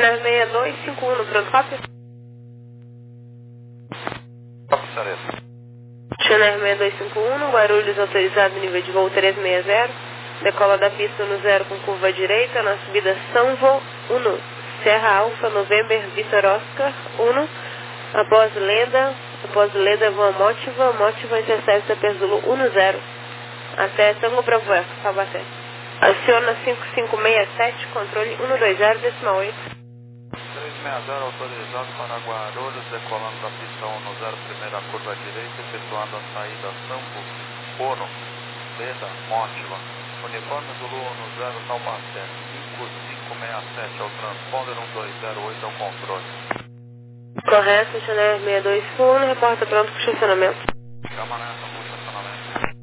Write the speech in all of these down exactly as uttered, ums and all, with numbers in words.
Channel seis dois cinco um, pronto, cópia? Cópia, Sareta. Channel seis dois cinco um, Guarulhos autorizado nível de voo trezentos e sessenta. Decola da pista no zero com curva direita, na subida São Vô um. Serra Alfa, November, Vitor Oscar um. Após Leda, após Leda, Van Motiva, Motiva intercepta Perzulu um zero. Até Tango Bravo Eco, Taubaté. Aciona cinco cinco seis sete, controle um dois zero, decimal oito. três seis zero autorizado para Guarulhos, decolando da pista um zero, primeira curva direita, efetuando a saída Sampo, Ono, Leda, Motiva, Uniforme Zulu um zero, Taubaté, cinco cinco seis sete ao transponder um dois zero oito ao controle. Correto, Channel seis dois um, reporta pronto para o estacionamento. Chama nessa, puxa estacionamento.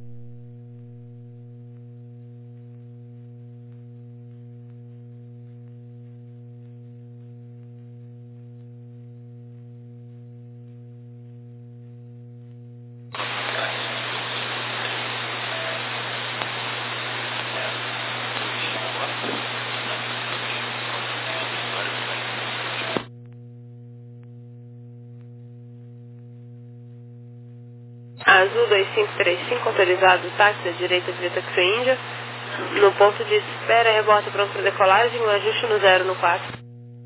Azul dois cinco três cinco, autorizado táxi à direita via Taxi Índia. No ponto de espera, reborda pronto para decolagem, um ajuste no zero no quatro.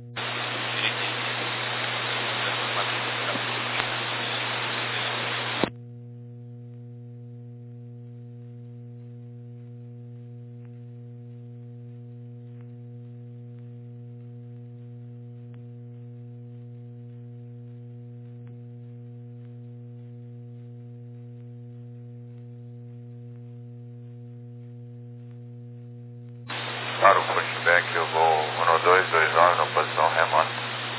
Para o pushback, eu vou um dois dois nove na posição remota.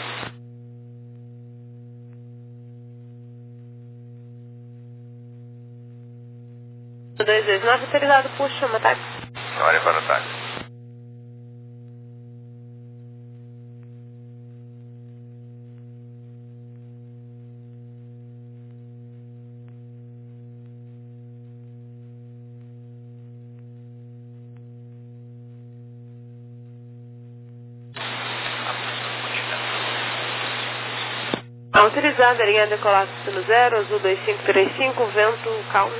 um dois dois nove, autorizado, puxa, chama táxi. Chame para o táxi. Autorizado, linha decolar no zero, Azul dois cinco três cinco, vento calmo.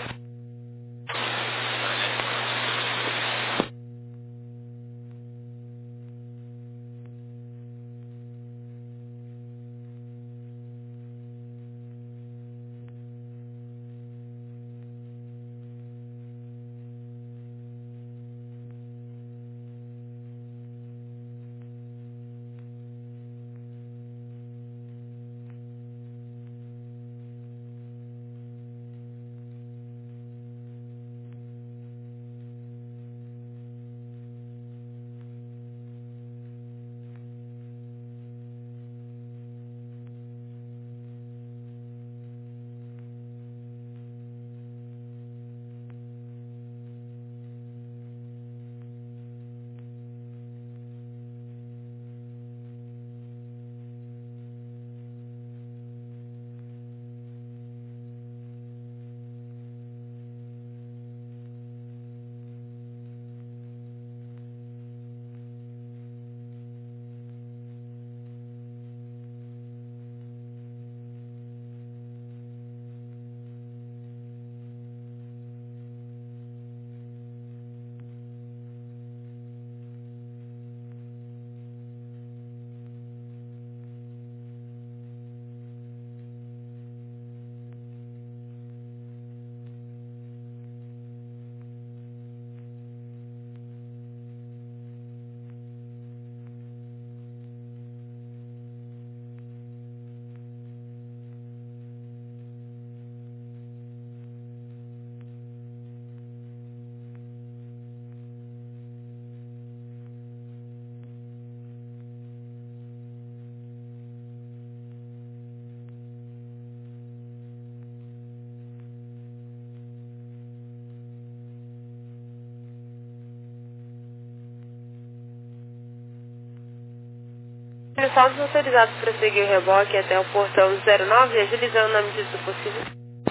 Uniformes autorizados para seguir o reboque até o portão zero nove, agilizando na medida do possível.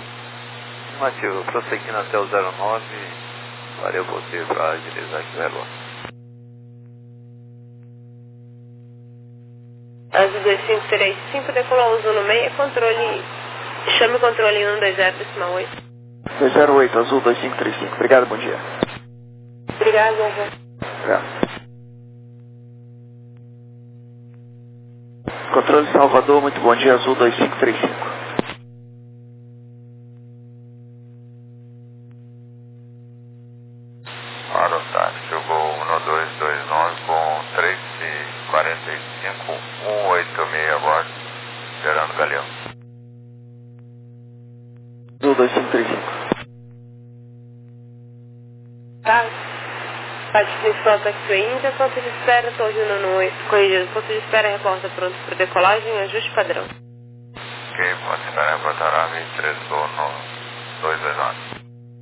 Afirmativo, prosseguindo até o zero nove, farei o possível para agilizar aqui o reboque. Azul dois cinco três cinco, decolou Azul no meio, controle, chame o controle um dois zero, decimal oito. dois zero oito, Azul dois cinco três cinco. Obrigado, bom dia. Obrigado, Azul. Obrigado. Controle Salvador, muito bom dia, Azul dois cinco três cinco. Para o táxi, o Gol um dois dois nove com três quarenta e cinco, um oito seis a bordo, Gerando Galeão. Azul dois cinco três cinco. Tá. Parte principal Taxi Índia, ponto de espera, Torre Uno oito, corrigido, ponto de espera, reporta pronto para decolagem, ajuste padrão. Ok, ponto de espera, reportará vinte e três Uno dois dois nove.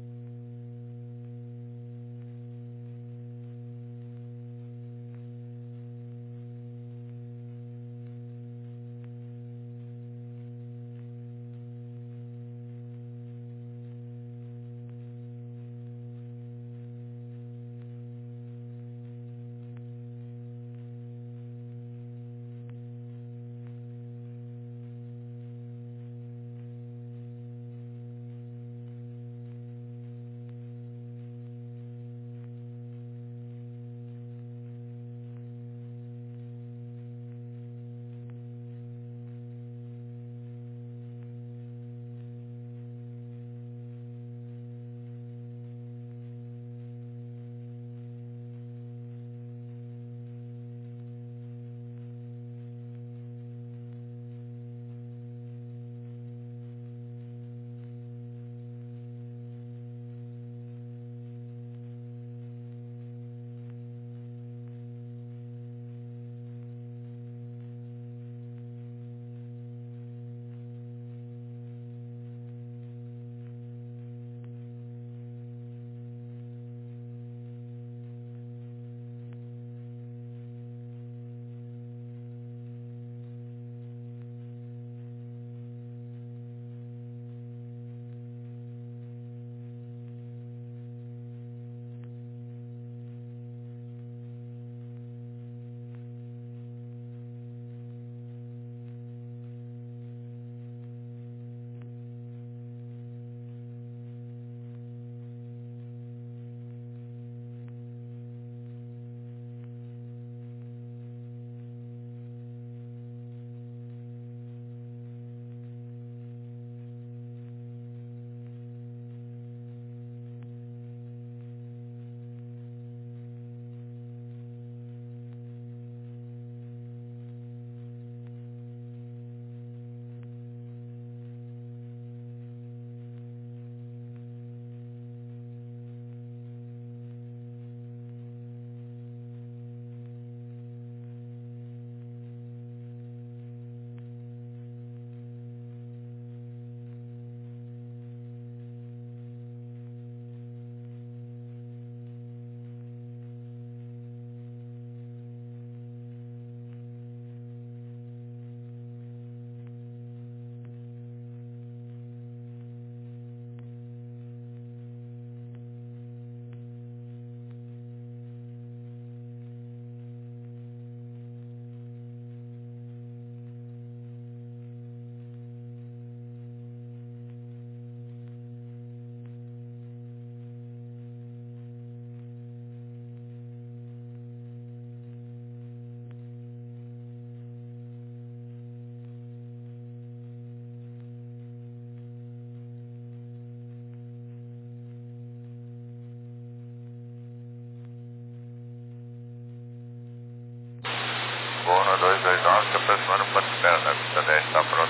Uno dois dois nove, se aproximando do ponto de espera da pista dez, está pronto.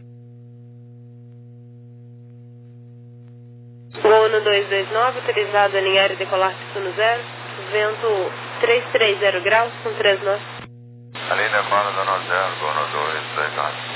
Uno dois dois nove, autorizado a alinhar e decolar pista no zero, vento trezentos e trinta graus com três nós. Ali decola do no zero, Uno dois dois nove.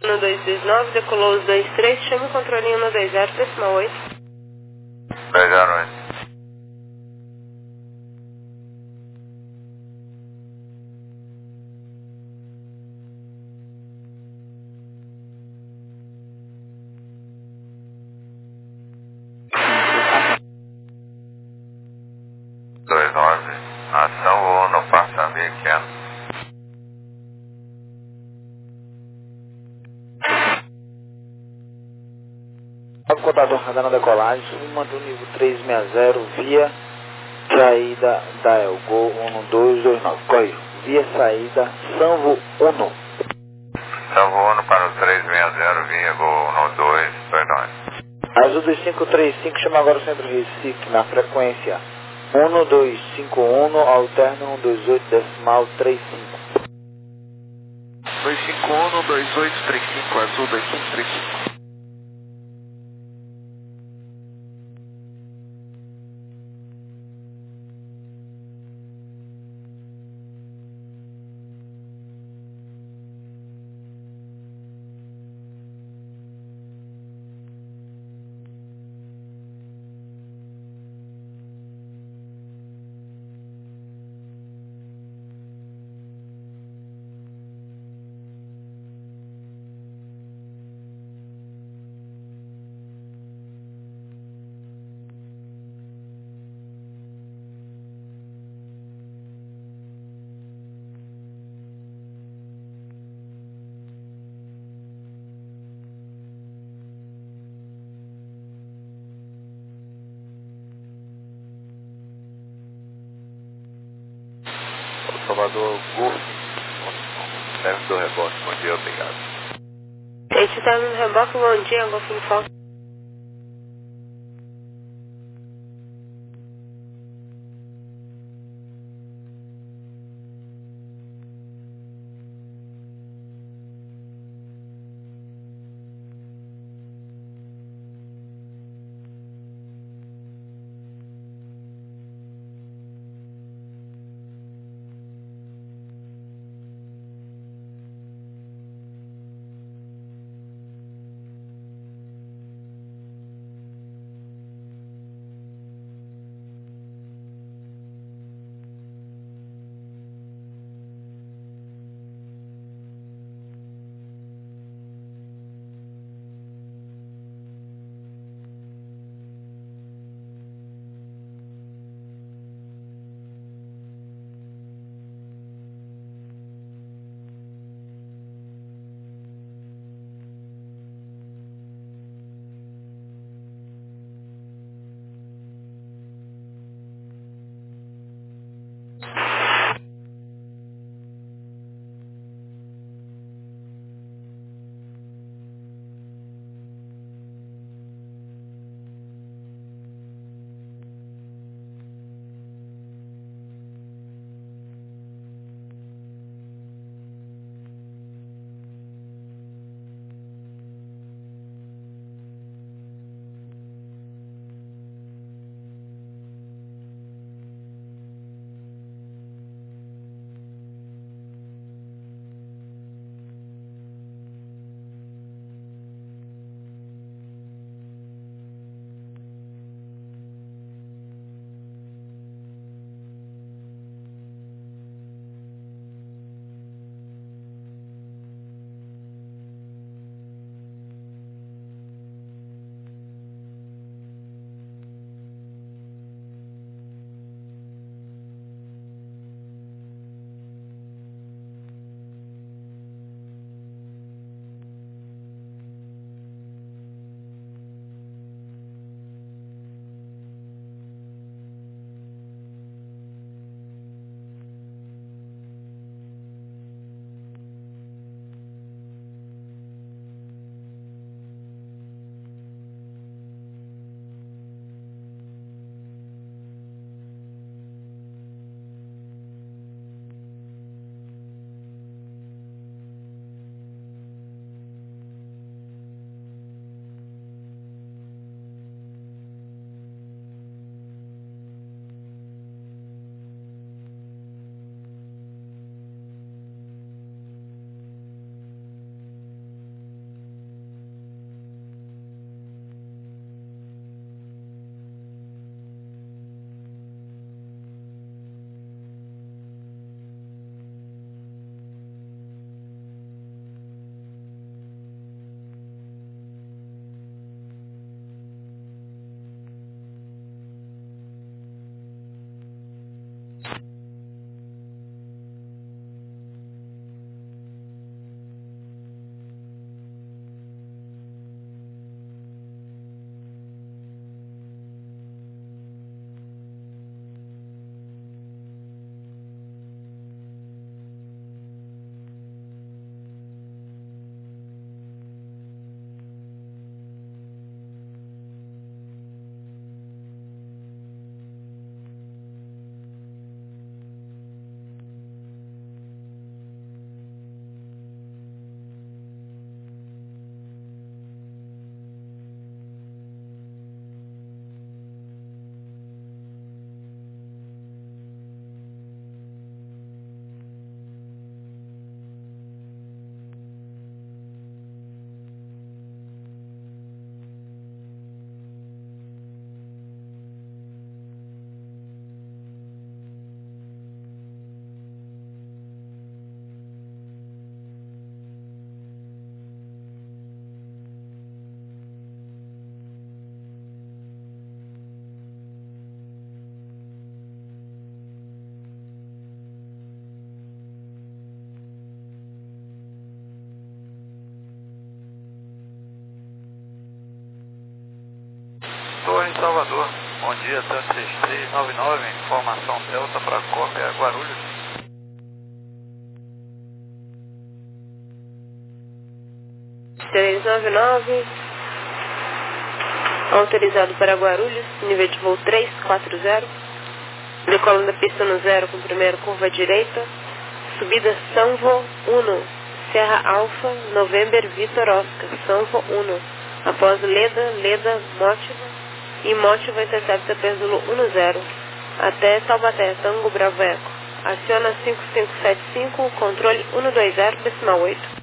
um dois dois nove, decolou os dois três, chama o controlinho um dois zero, decimal oito. dois zero oito. dois nove, ação ou no passa americano. Contador radar na decolagem, submando o nível trezentos e sessenta via saída da Elgo um dois dois nove, corrijo, via saída Sanvo um. Sanvo um para o trezentos e sessenta via Gol um dois dois nove. Azul dois cinco três cinco, chama agora o centro Recife na frequência um dois cinco um, alterno um dois oito, decimal trinta e cinco. dois cinco um, dois oito três cinco, azul dois cinco três cinco. Salvador Golf, serve do rebote, bom dia, obrigado. Este tá no reboque, bom dia, Golf Uniforme. Torre em Salvador. Bom dia, três três nove nove, informação Delta para cópia Guarulhos. três nove nove, autorizado para Guarulhos, nível de voo três quatro zero, decolando da pista no zero com primeira curva direita, subida Sanvo um, Serra Alfa, November, Vitor Oscar, Sanvo um, após Leda, Leda, Mótiva, e Mótiva intercepta Pêndulo um zero, até Taubaté, Tango Bravo Eco, aciona cinco cinco sete cinco, controle um dois zero, decimal oito.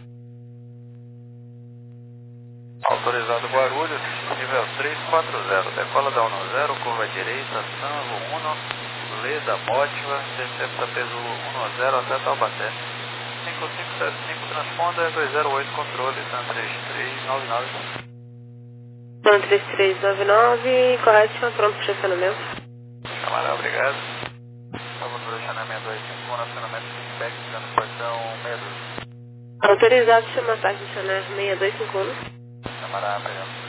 Autorizado Guarulhos, nível três quatro zero, decola da um zero, curva direita, Sanvo um, Leda, Mótiva, intercepta Pêndulo um zero até Taubaté. cinco cinco sete cinco, transponder dois zero oito, controle, TAM três três nove nove. TAM três três nove nove, correto, pronto para estacionamento. Camarada, obrigado. Estava no estacionamento dois cinco um, acionamento feedback, dando portão seis dois. Autorizado, chama ataque de Chanel seis dois cinco um. Camarada, obrigado.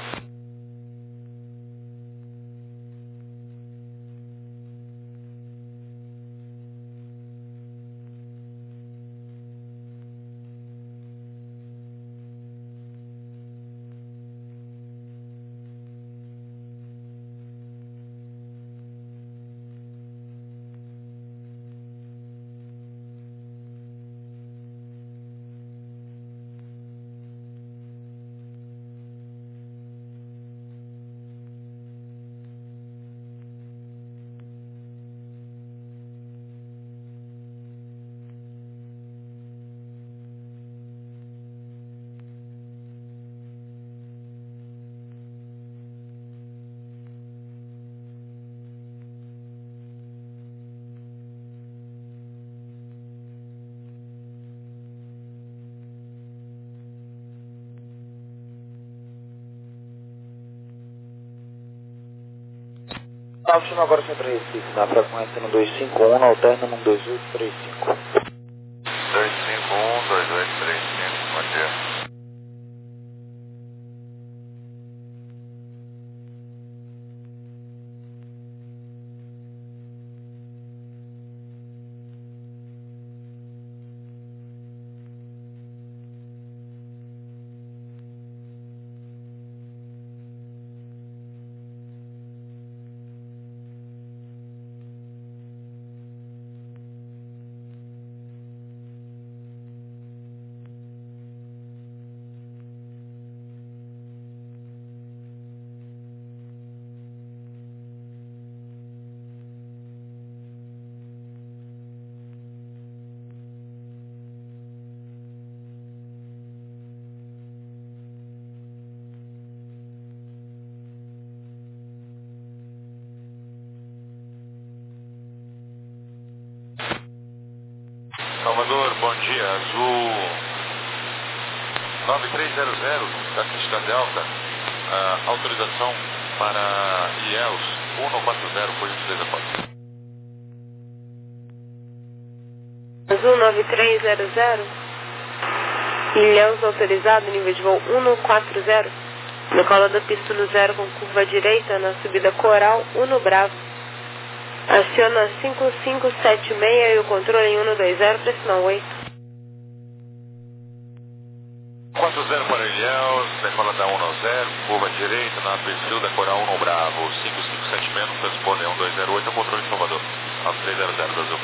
Salve, chama agora Centro Recife, na frequência no dois cinco um, alterna no dois oito três cinco. dois cinco um, dois oito três cinco, bom dia. Salvador, bom dia, Azul nove três zero zero, da pista Delta, uh, autorização para I E L S um quatro zero, por gentileza, pode. Azul nove três zero zero, Ilhéus autorizado, nível de voo um quatro zero, decola da pista no zero com curva direita, na subida Coral um Bravo. Aciona cinco cinco sete seis e o controle em um dois zero, pressão oito. quatro zero para Ilhéus, decola da um zero, curva direita, na perfil da Coral um Bravo, cinco cinco sete seis, no transponder um dois zero oito, o controle em Salvador, nove três zero zero do Azul.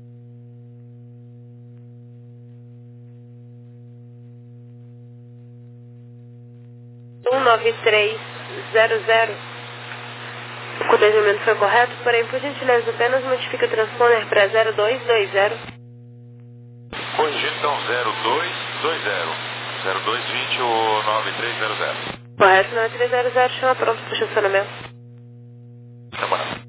um nove três zero zero. O codejamento foi correto, porém, por gentileza, apenas modifica o transponder para zero dois dois zero. Corrigindo então zero dois dois zero, zero dois vinte, o nove três zero zero. Correto, nove três zero zero, chama pronto para o estacionamento. Camarada.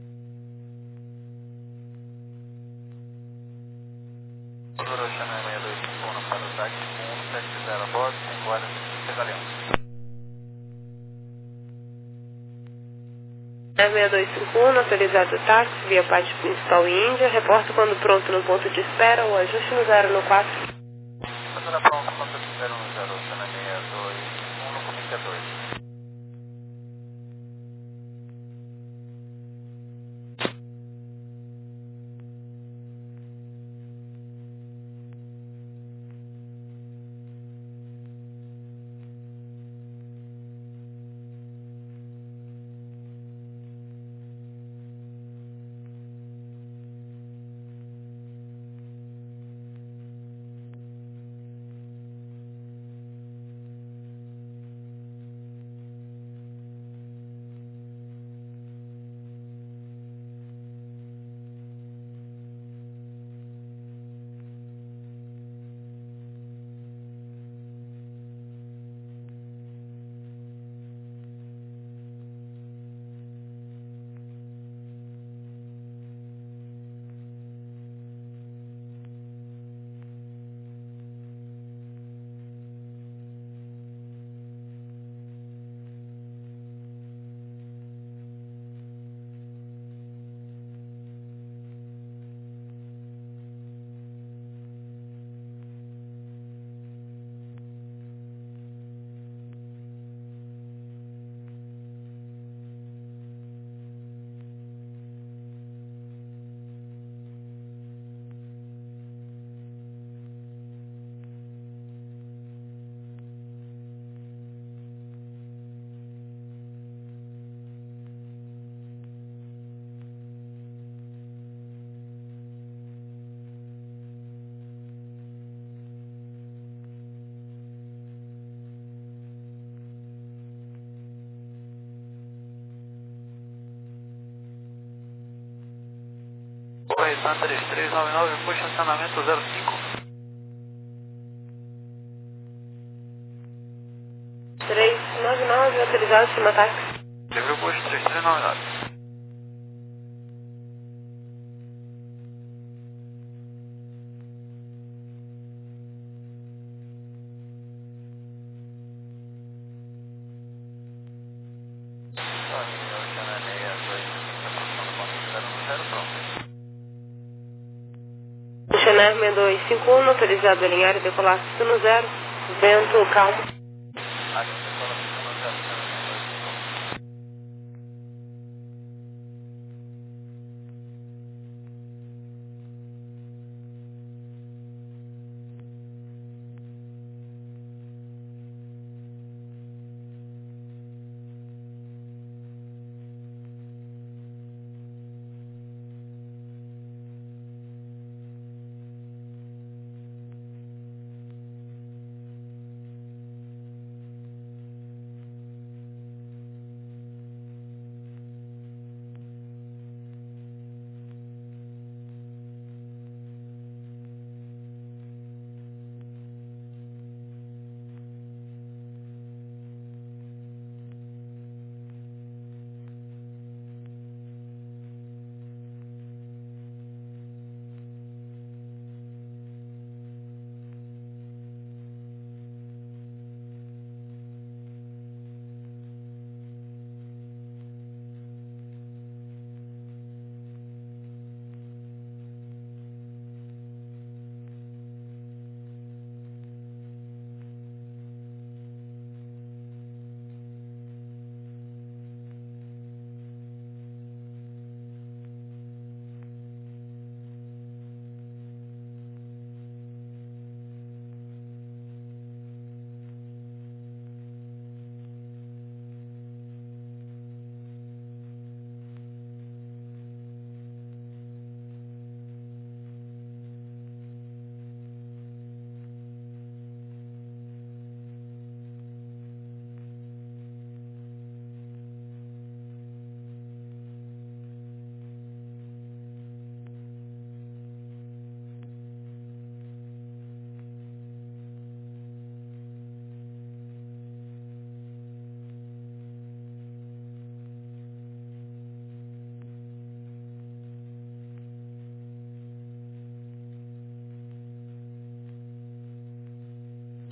Agora o Chanel seis velocidade cinco um um sete zero a bordo, cinco horas e trinta Galeão. seis dois cinco um, autorizado táxi, via pátio principal Índia, reporta quando pronto no ponto de espera, o ajuste no zero no quatro. Passando pronto, ponto de espera no zero, cena seis dois cinco um no comunica dois. Oi, Sandra três nove nove, puxa estacionamento zero cinco. três nove nove, autorizado cima táxi. Livre puxa três três nove nove. Chanel seis dois cinco um, autorizado a alinhar e decolar no zero, vento calmo.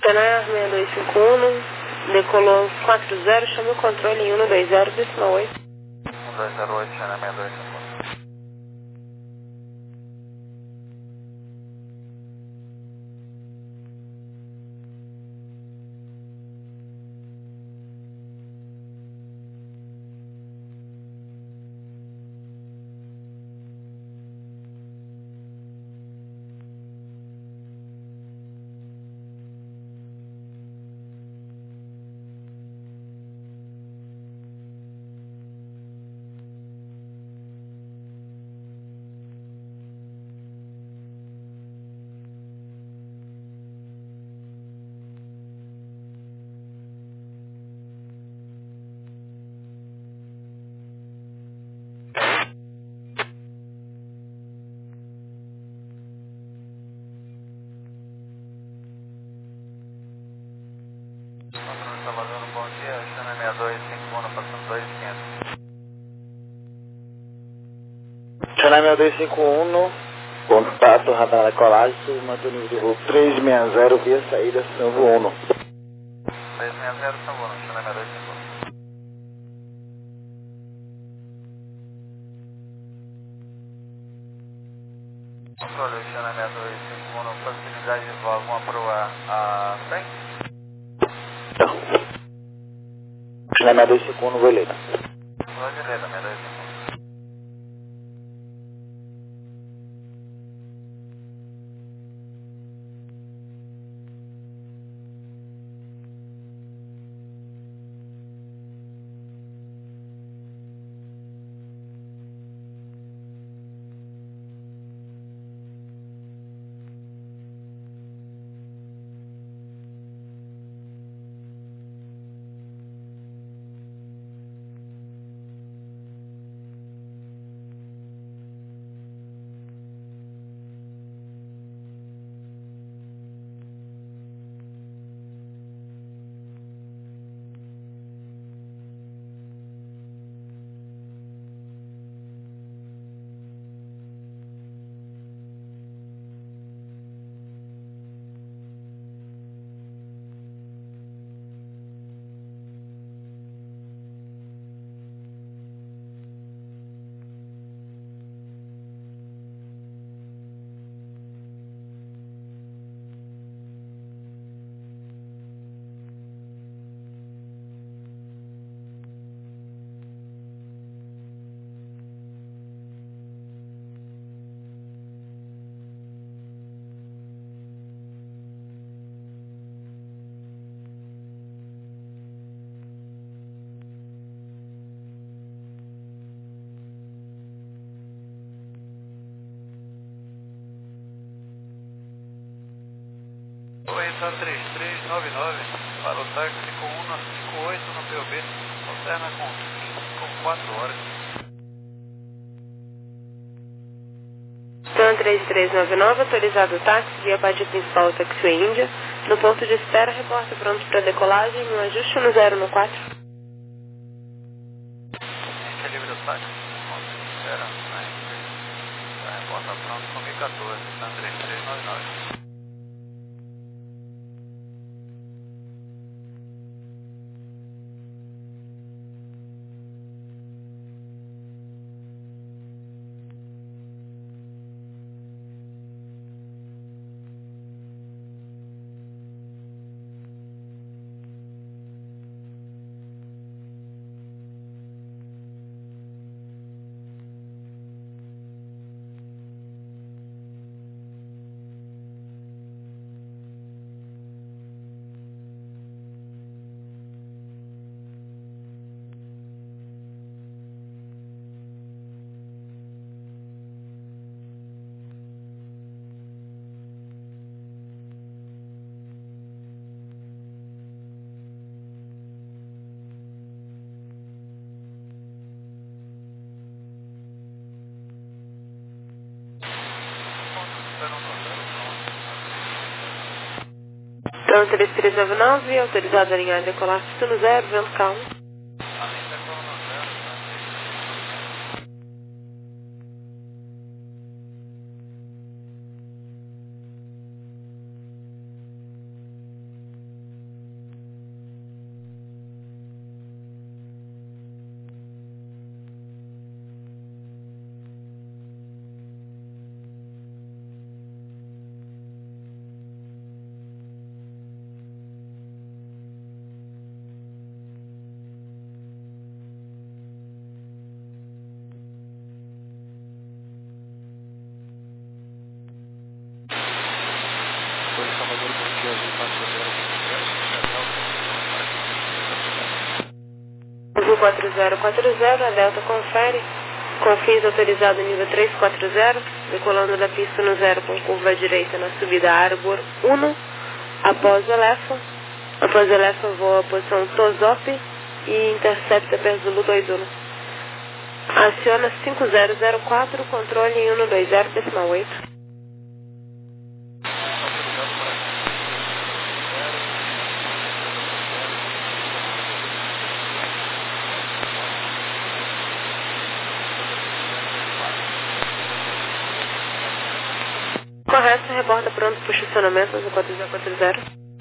Canar seis dois cinco um, decolou quatro zero, chama o controle em um dois zero, decimal oito. um dois zero oito, China seis dois cinco um. Controle Salvador, bom dia, China seis dois cinco um, passando dois quinhentos. China seis dois cinco um, contato radar decolagem, submantém o nível de voo trezentos e sessenta via saída São Uno. trezentos e sessenta, São Uno, China seis dois cinco um. Controle China seis dois cinco um, possibilidade de voo alguma para a cem? Não. China seis dois cinco um, Veleta. Vou direita, seis dois cinco um. Oi, então três três nove nove para o táxi com um cinco oito no P O B, alterna com cinco, quatro horas. Então três três nove nove, autorizado o táxi via parte principal Taxiway Índia. No ponto de espera, reporta pronto para decolagem, um ajuste no zero no quatro. Gente, é livre do táxi. Ponto de espera, né? Tá, reporta pronto com mil e quatorze, então três três nove nove. Então três três nove nove, autorizado a alinhar e decolar no zero, vento calmo. Salvador, bom dia, Azul quatro zero Azul quatro zero quatro zero, a Delta confere. Com fins autorizado nível três quatro zero, decolando da pista no zero com curva à direita na subida Arbor um, após o Elefa. Após o Elefa voa a posição Tozope e intercepta perto do dois um. Aciona cinco zero zero quatro, controle em um dois zero decimal oito. Correto, reporta pronto para o estacionamento no quatro zero quatro zero.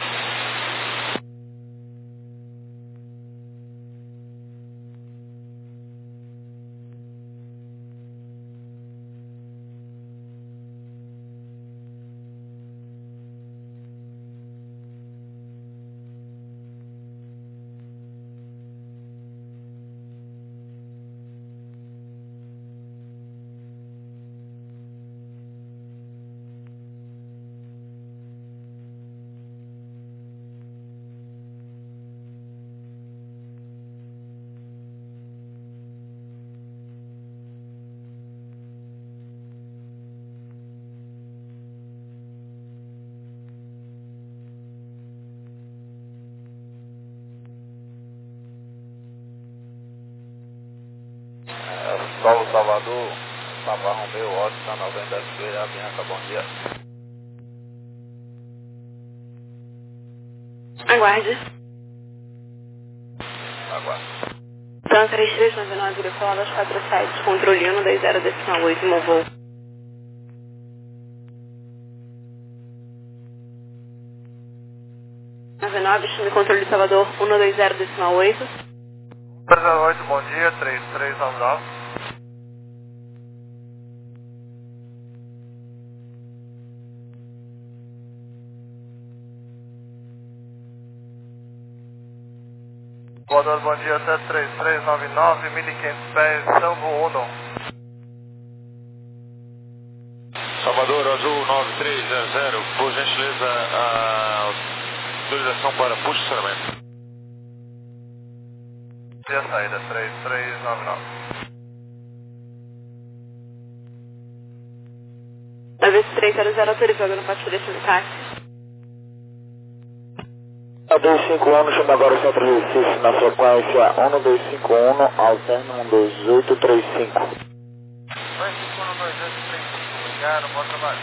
Paulo Salvador, Papa Romeu, Oscar noventa S P, Avianca, bom dia. Aguarde. Aguarde. Então, três três nove nove, decolado aos quatro sete, controle um dois zero decimal oito, no voo. nove nove, chame controle de Salvador, um dois zero decimal oito. três zero oito, bom dia, três três nove nove. Voador, bom dia, sete três três nove nove, mil e quinhentos pés, Sambo um. Salvador, Azul nove três zero zero, por gentileza, a autorização para push estacionamento. E a saída, três três nove nove. nove três zero zero, autorizado no pátio desse táxi. A dois cinco um, chama agora o centro de Recife na frequência um dois cinco um, alterno um dois oito três cinco. dois cinco um, dois oito três cinco, obrigado, bom trabalho.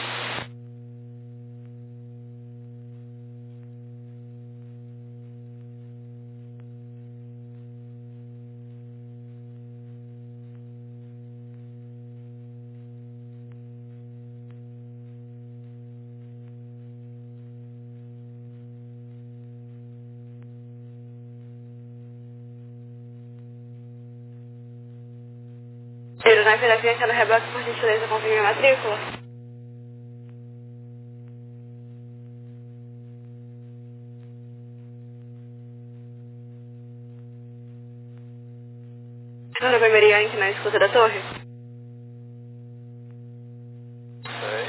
Aeronave da Avianca no reboque, por gentileza, confirme a matrícula. Senhora Bemeri Yankee na escuta da torre. Sei.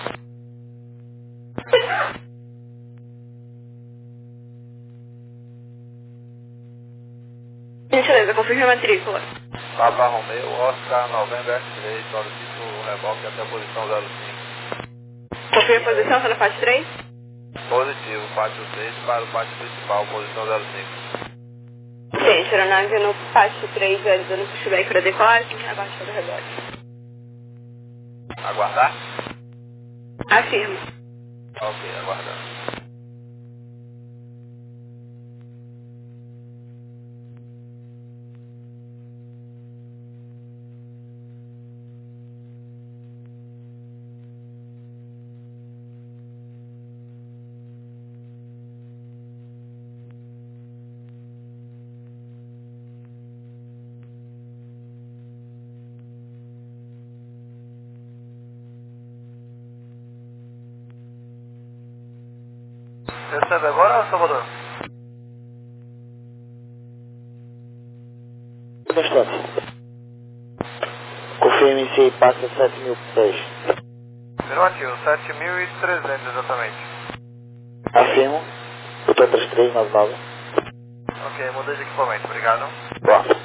Gentileza, confirme a matrícula. Papa Romeu, Oscar noventa S três, solicito o reboque até a posição zero cinco. Confirme a posição, está na faixa três? Positivo, pátio seis para o pátio principal, posição zero cinco. Gente, aeronave no pátio três, realizando pushback para decolagem, abaixo do reboque. Aguardar? Afirmo. Ok, aguardando. Recebe agora, Salvador? Um instante. Confirme se passa sete mil pés. Afirmativo, sete mil e trezentos exatamente. Confirmo. Doutor três três nove nove. Ok, mudei de equipamento, obrigado. Boa.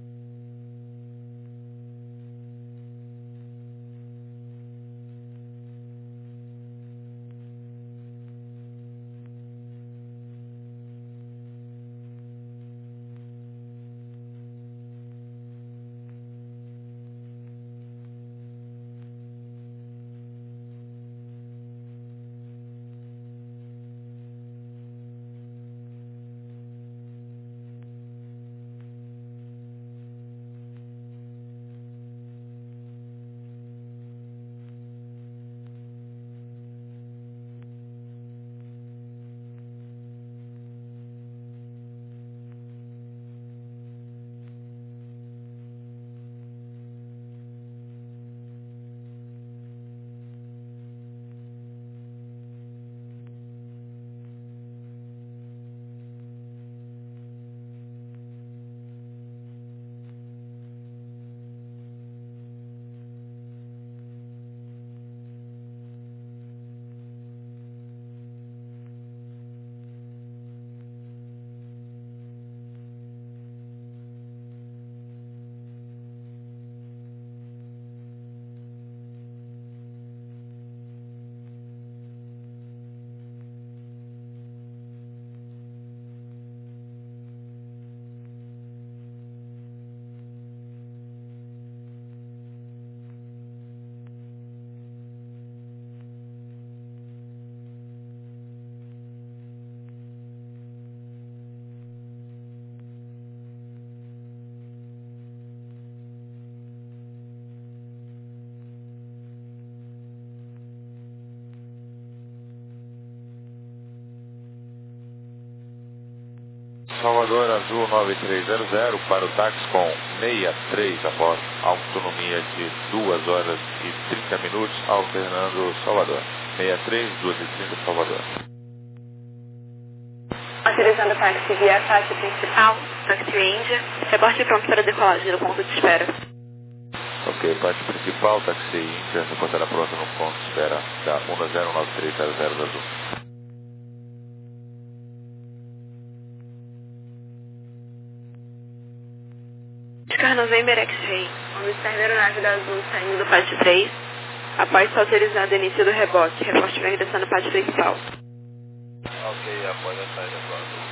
Salvador Azul nove três zero zero para o táxi com sessenta e três após autonomia de duas horas e trinta minutos, alternando Salvador. sessenta e três, duas e trinta, Salvador. Utilizando o táxi via taxa principal, táxi Índia, reporte pronto para decolagem no ponto de espera. Ok, parte principal, táxi Índia, reportará pronto no ponto de espera da um zero nove três zero zero da Azul. Oscar November X-Ray. Observe a aeronave da Azul saindo do pátio três. Após ser autorizado o início do reboque, reporte para ingressar no pátio principal. Ok, após a saída do Azul.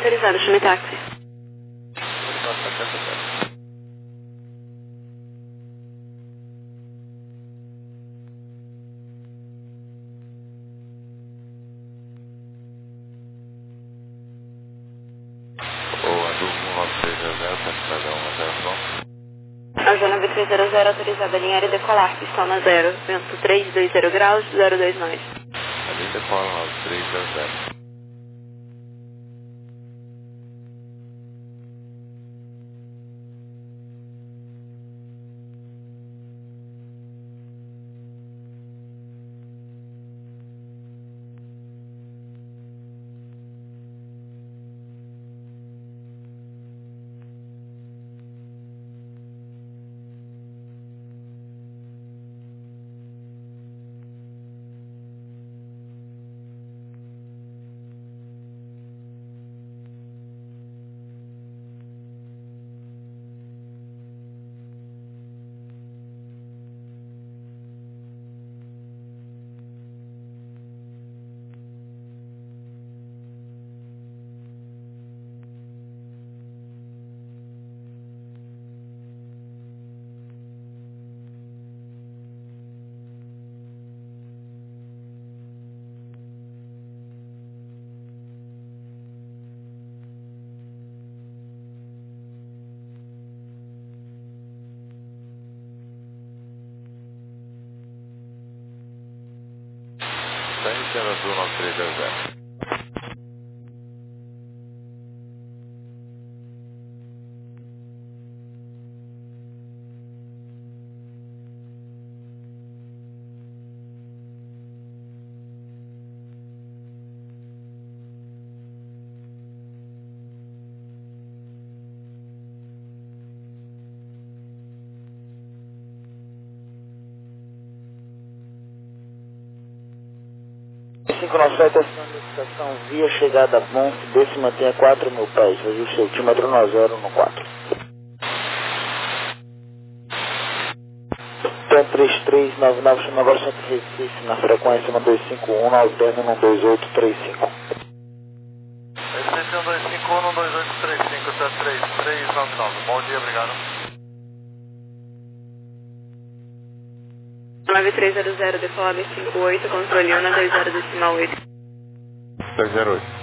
autorizado, chame táxi. Azul nove três zero zero, autorizada, linha aérea decolar, pistão na zero, vento três dois zero graus, zero dois nove. Ali decola nove três zero zero. Está iniciando Azul nove três zero zero. cinco nove sete, estação via chegada bom, desse mantenha quatro mil pés, ajuste altímetro no zero no quatro. Tem três três nove nove, chama agora Santo Recife, na frequência um dois cinco um, alterno no dois oito três cinco. Recife um dois cinco um, um dois oito três cinco, sete três três nove nove. Bom dia, obrigado. nove três zero zero, decolar B cinco oito, controle um na dois zero decimal oito. dois zero oito.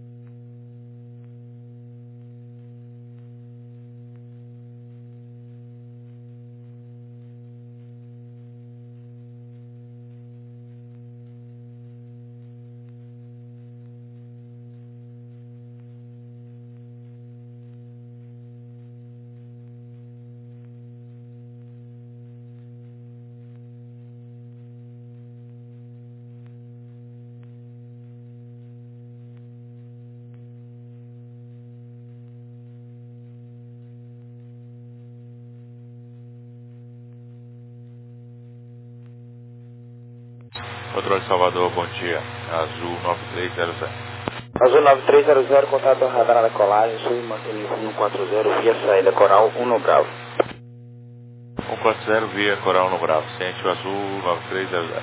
Controle Salvador, bom dia. Azul nove três zero zero. Azul nove três zero zero, contato radar na colagem, sul mantendo um quatro zero, via saída Coral um no Bravo. um quatro zero via Coral um no Bravo, ciente o Azul nove três zero zero.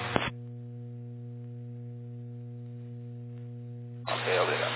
Ok, obrigado.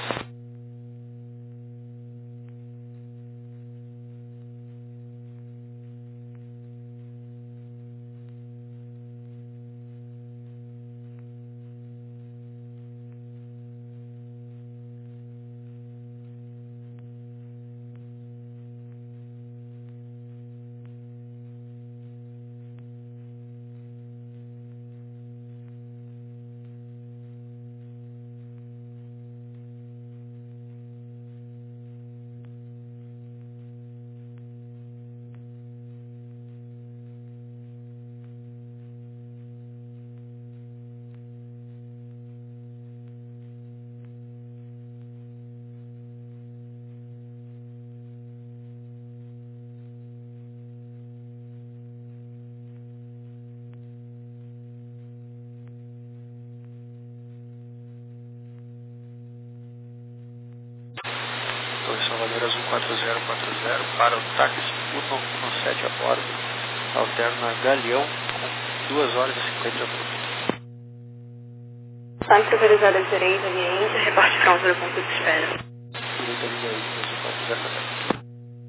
Salvador Azul quatro zero quatro zero para o táxi Uno um sete a bordo, alterna Galeão com duas horas e cinquenta minutos. Táxi autorizado a gerente, ambiente, reparte pronto do ponto de espera. autoriza aí, Azul quatro zero quatro zero.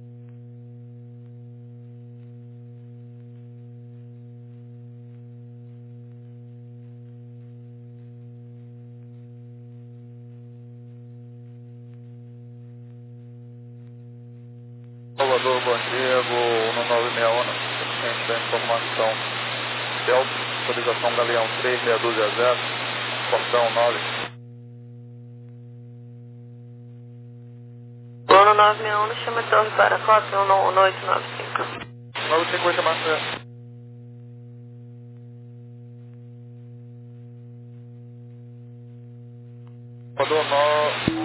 Salvador, bom dia, voo um nove seis um, ciente da informação Delta, autorização Galeão três, meia dúzia zero, portão nove. Ono nove seis um, chama Torre para cópia um oito nove cinco. nove cinco oito Marcelo. Salvador nove.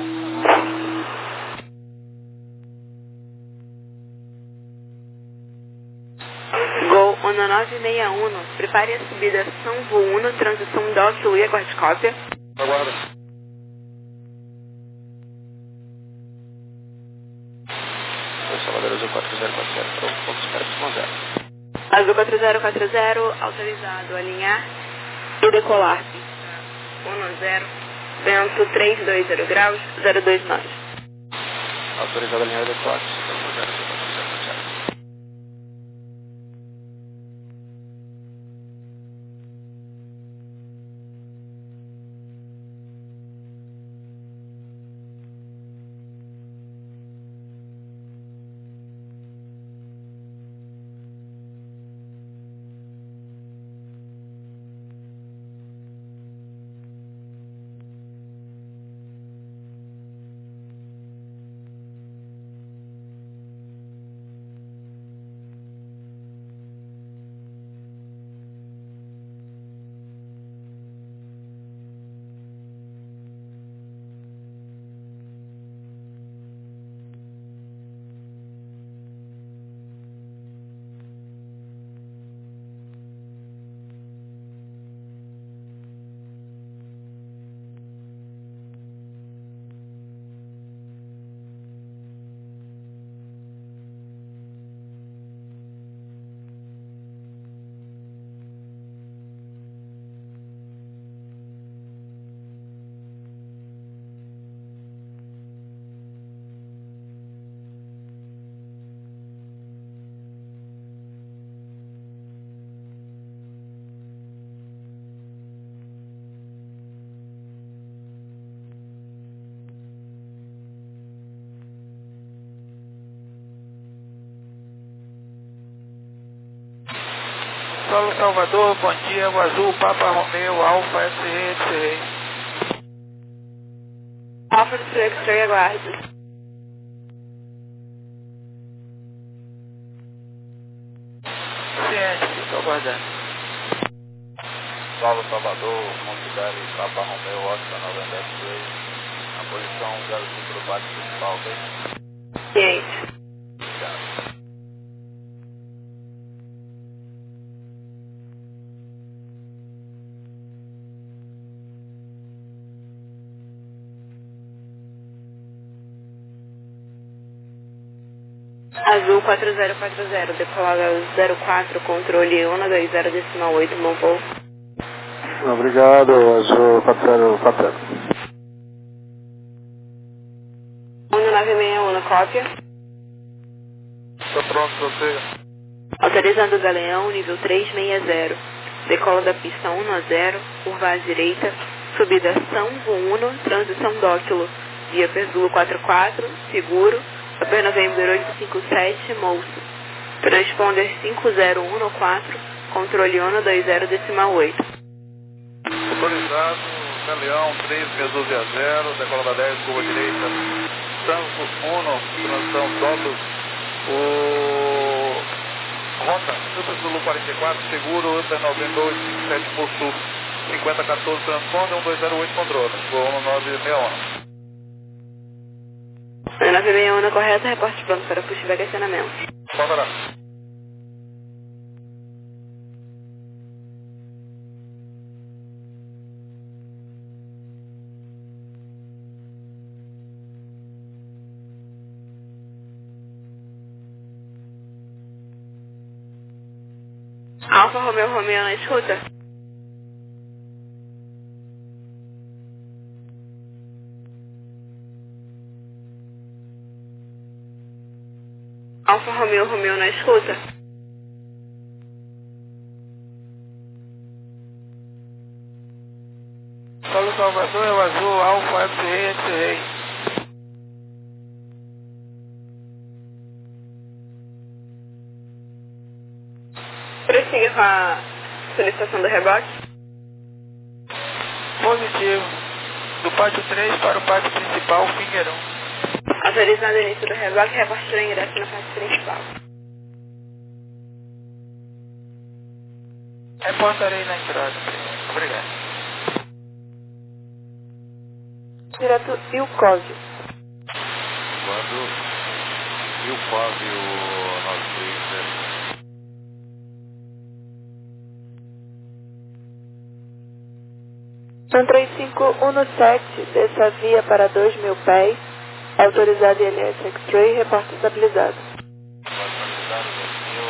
Gol Ono nove seis um, prepare a subida São Vuno, transição Dóquilo e aguarde cópia. Aguarda. Salvador Azul quatro zero quatro zero, para o ponto espera Y zero. Azul quatro zero quatro zero, autorizado a alinhar e decolar. um zero, vento trezentos e vinte graus, zero dois nove. Autorizado a alinhar e decolar, Y zero, Azul quatro zero quatro zero. Solo Salvador, bom dia, o Azul, Papa Romeo, Alfa, S E, X-Ray. Alfa do X-Ray, aguarde. Ciente, fico aguardando. Solo Salvador, Montevideo, Papa Romeo, Oscar, noventa e três, na posição zero cinco do bate principal, ok? Ciente. Obrigado. Azul quatro zero quatro zero, decolada zero quatro, controle um dois zero decimal oito, bom voo. Obrigado, Azul quatro zero quatro zero. um nove seis um, cópia. Estou pronto, prossiga. Autorizando o Galeão, nível trezentos e sessenta. Decola da pista um a zero, curva à direita, subida São Vuno, transição Dóquilo, via Perzulo quatro quatro, seguro, Super November oito cinco sete, Moço. Transponder cinco zero um quatro, controle um dois zero decimal oito. Autorizado, Galeão três, meia dúzia zero, decola da dez, curva direita, Sanfo um, transição Dóquilo, o rota, Super Zulu quarenta e quatro, seguro, Upper noventa e oito, cinquenta e sete por sul, cinquenta quatorze, transponder, um dois zero oito, controle, voo um nove seis um. um nove seis um, correta, reporte pronto para pushback e acionamento. Pode dar. Alfa Romeo Romeo na escuta. Alfa Romeo, Romeo na escuta. Paulo Salvador, é o azul, Alfa, X-Ray, X-Ray. Prossiga com a solicitação do reboque. Positivo. Do pátio três para o pátio principal, Figueirão. Autorizado o início do reboque, reporte o ingresso na parte principal. Reportarei na entrada. Obrigado. Direto Ilkov. Quando Ilkov o nove três zero. um três cinco um sete, desça a via para dois mil pés, autorizado I L S X-Ray, reporte estabilizado. Atualizado dois mil.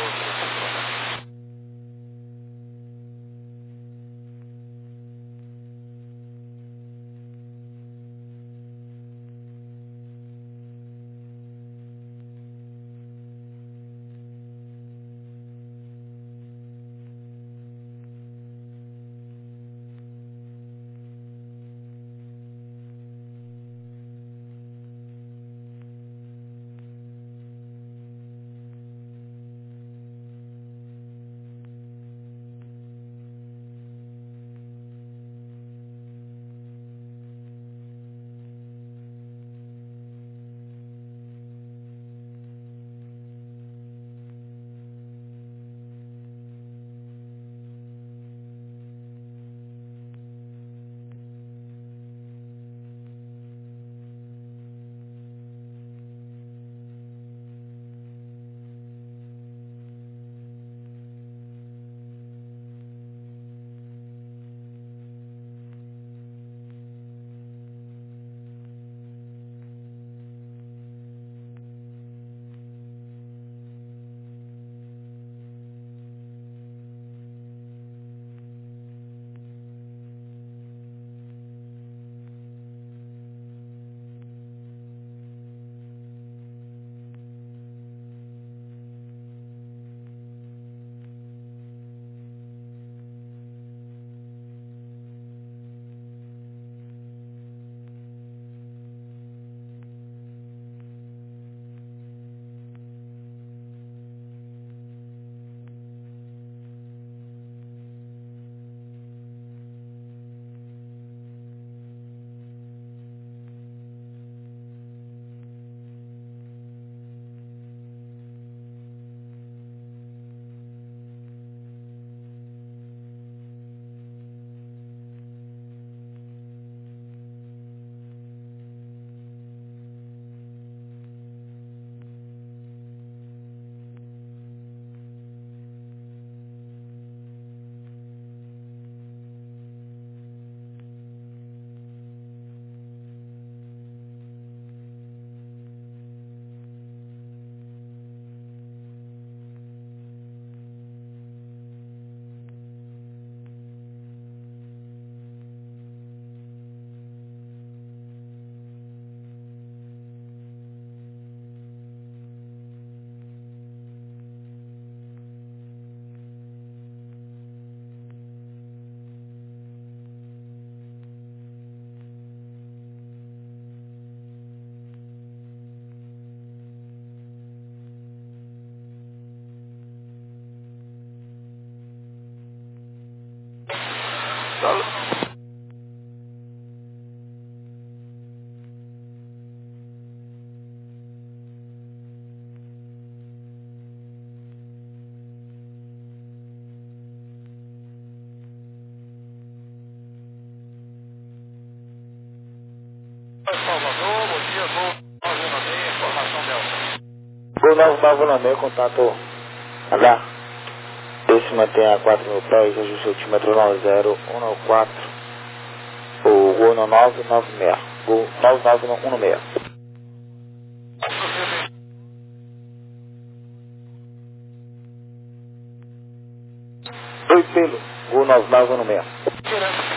Salvador, bom dia, vou nove um seis, informação Delta. Gol nove nove um seis, contato H. Esse mantém a quatro mil pés, ajuste altímetro nove zero um nove quatro. O Gol nove nove seis. Gol nove nove um seis. Dois pelo, Gol nove nove um seis.